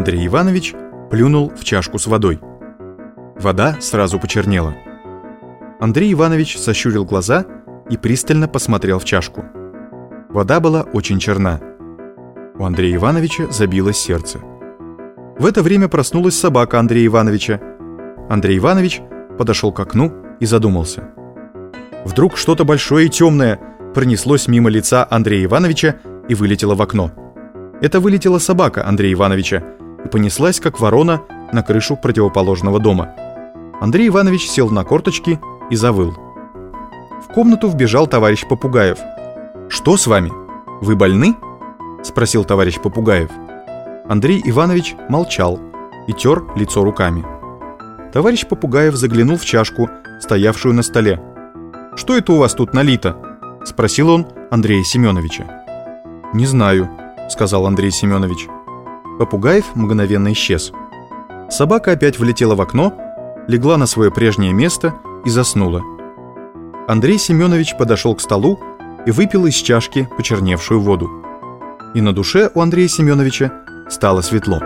Андрей Иванович плюнул в чашку с водой. Вода сразу почернела. Андрей Иванович сощурил глаза и пристально посмотрел в чашку. Вода была очень черна. У Андрея Ивановича забилось сердце. В это время проснулась собака Андрея Ивановича. Андрей Иванович подошел к окну и задумался. Вдруг что-то большое и темное пронеслось мимо лица Андрея Ивановича и вылетело в окно. Это вылетела собака Андрея Ивановича и понеслась, как ворона, на крышу противоположного дома. Андрей Иванович сел на корточки и завыл. В комнату вбежал товарищ Попугаев. «Что с вами? Вы больны?» — спросил товарищ Попугаев. Андрей Иванович молчал и тер лицо руками. Товарищ Попугаев заглянул в чашку, стоявшую на столе. «Что это у вас тут налито?» — спросил он Андрея Семеновича. «Не знаю», — сказал Андрей Семенович. Попугаев мгновенно исчез. Собака опять влетела в окно, легла на свое прежнее место и заснула. Андрей Семенович подошел к столу и выпил из чашки почерневшую воду. И на душе у Андрея Семеновича стало светло.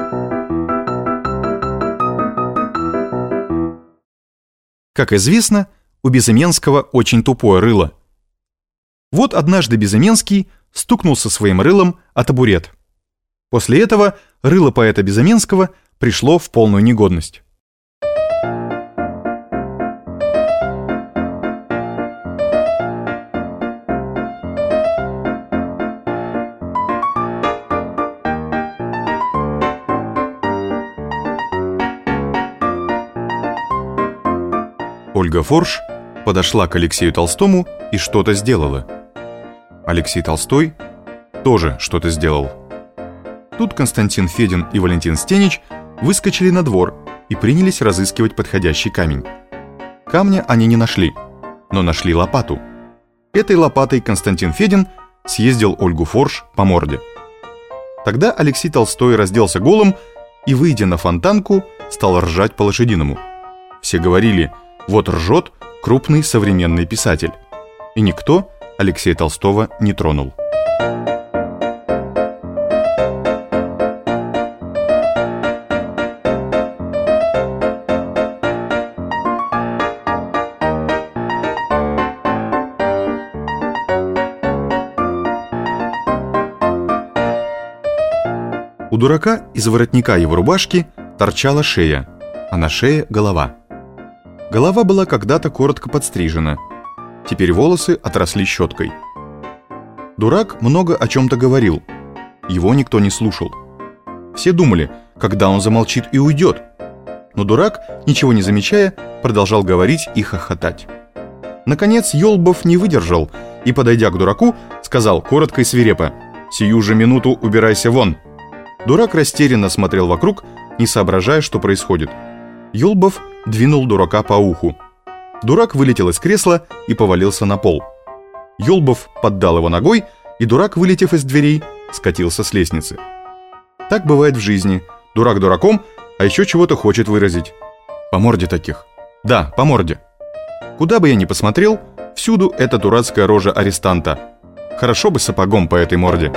Как известно, у Безыменского очень тупое рыло. Вот однажды Безыменский стукнулся своим рылом о табурет. После этого рыло поэта Безыменского пришло в полную негодность. Ольга Форш подошла к Алексею Толстому и что-то сделала. Алексей Толстой тоже что-то сделал. Тут Константин Федин и Валентин Стенич выскочили на двор и принялись разыскивать подходящий камень. Камня они не нашли, но нашли лопату. Этой лопатой Константин Федин съездил Ольгу Форш по морде. Тогда Алексей Толстой разделся голым и, выйдя на фонтанку, стал ржать по-лошадиному. Все говорили: «Вот ржет крупный современный писатель». И никто Алексея Толстого не тронул. У дурака из воротника его рубашки торчала шея, а на шее голова. Голова была когда-то коротко подстрижена. Теперь волосы отросли щеткой. Дурак много о чем-то говорил. Его никто не слушал. Все думали, когда он замолчит и уйдет. Но дурак, ничего не замечая, продолжал говорить и хохотать. Наконец Ёлбов не выдержал и, подойдя к дураку, сказал коротко и свирепо: «Сию же минуту убирайся вон!» Дурак растерянно смотрел вокруг, не соображая, что происходит. Ёлбов двинул дурака по уху. Дурак вылетел из кресла и повалился на пол. Ёлбов поддал его ногой, и дурак, вылетев из дверей, скатился с лестницы. Так бывает в жизни. Дурак дураком, а еще чего-то хочет выразить. По морде таких. Да, по морде. Куда бы я ни посмотрел, всюду эта дурацкая рожа арестанта. Хорошо бы сапогом по этой морде.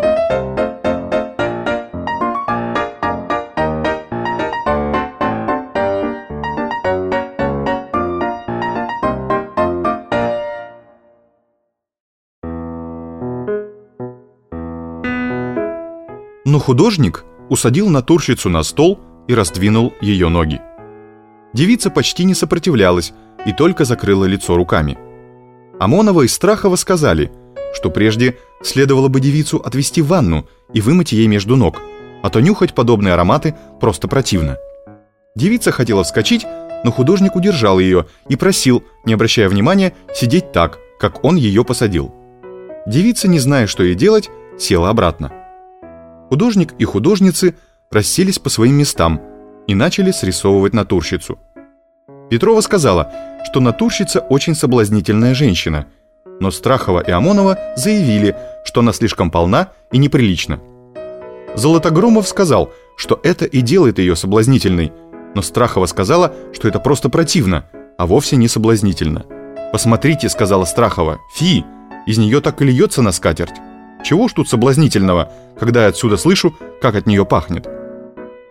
Но художник усадил натурщицу на стол и раздвинул ее ноги. Девица почти не сопротивлялась и только закрыла лицо руками. Омонова и Страхова сказали, что прежде следовало бы девицу отвести в ванну и вымыть ей между ног, а то нюхать подобные ароматы просто противно. Девица хотела вскочить, но художник удержал ее и просил, не обращая внимания, сидеть так, как он ее посадил. Девица, не зная, что ей делать, села обратно. Художник и художницы расселись по своим местам и начали срисовывать натурщицу. Петрова сказала, что натурщица очень соблазнительная женщина, но Страхова и Омонова заявили, что она слишком полна и неприлична. Золотогромов сказал, что это и делает ее соблазнительной, но Страхова сказала, что это просто противно, а вовсе не соблазнительно. «Посмотрите», — сказала Страхова, — «фи, из нее так и льется на скатерть. Чего ж тут соблазнительного, когда я отсюда слышу, как от нее пахнет?»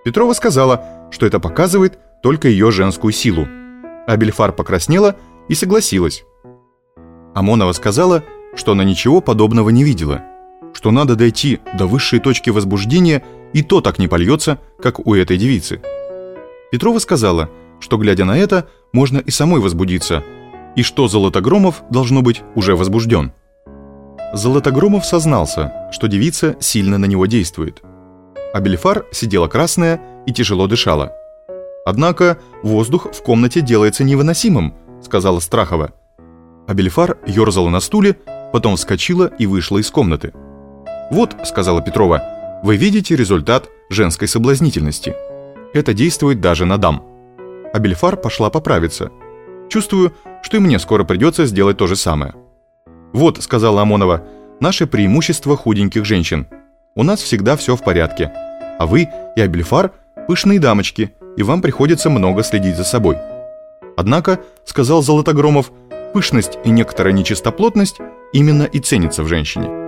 Петрова сказала, что это показывает только ее женскую силу. Абельфар покраснела и согласилась. Амонова сказала, что она ничего подобного не видела, что надо дойти до высшей точки возбуждения, и то так не польется, как у этой девицы. Петрова сказала, что, глядя на это, можно и самой возбудиться, и что Золотогромов, должно быть, уже возбужден. Золотогромов сознался, что девица сильно на него действует. Абельфар сидела красная и тяжело дышала. «Однако воздух в комнате делается невыносимым», — сказала Страхова. Абельфар ерзала на стуле, потом вскочила и вышла из комнаты. «Вот», — сказала Петрова, — «вы видите результат женской соблазнительности. Это действует даже на дам». Абельфар пошла поправиться. «Чувствую, что и мне скоро придется сделать то же самое». «Вот», — сказала Амонова, — «наше преимущество худеньких женщин. У нас всегда все в порядке. А вы и Абельфар — пышные дамочки, и вам приходится много следить за собой». «Однако», — сказал Золотогромов, — «пышность и некоторая нечистоплотность именно и ценятся в женщине».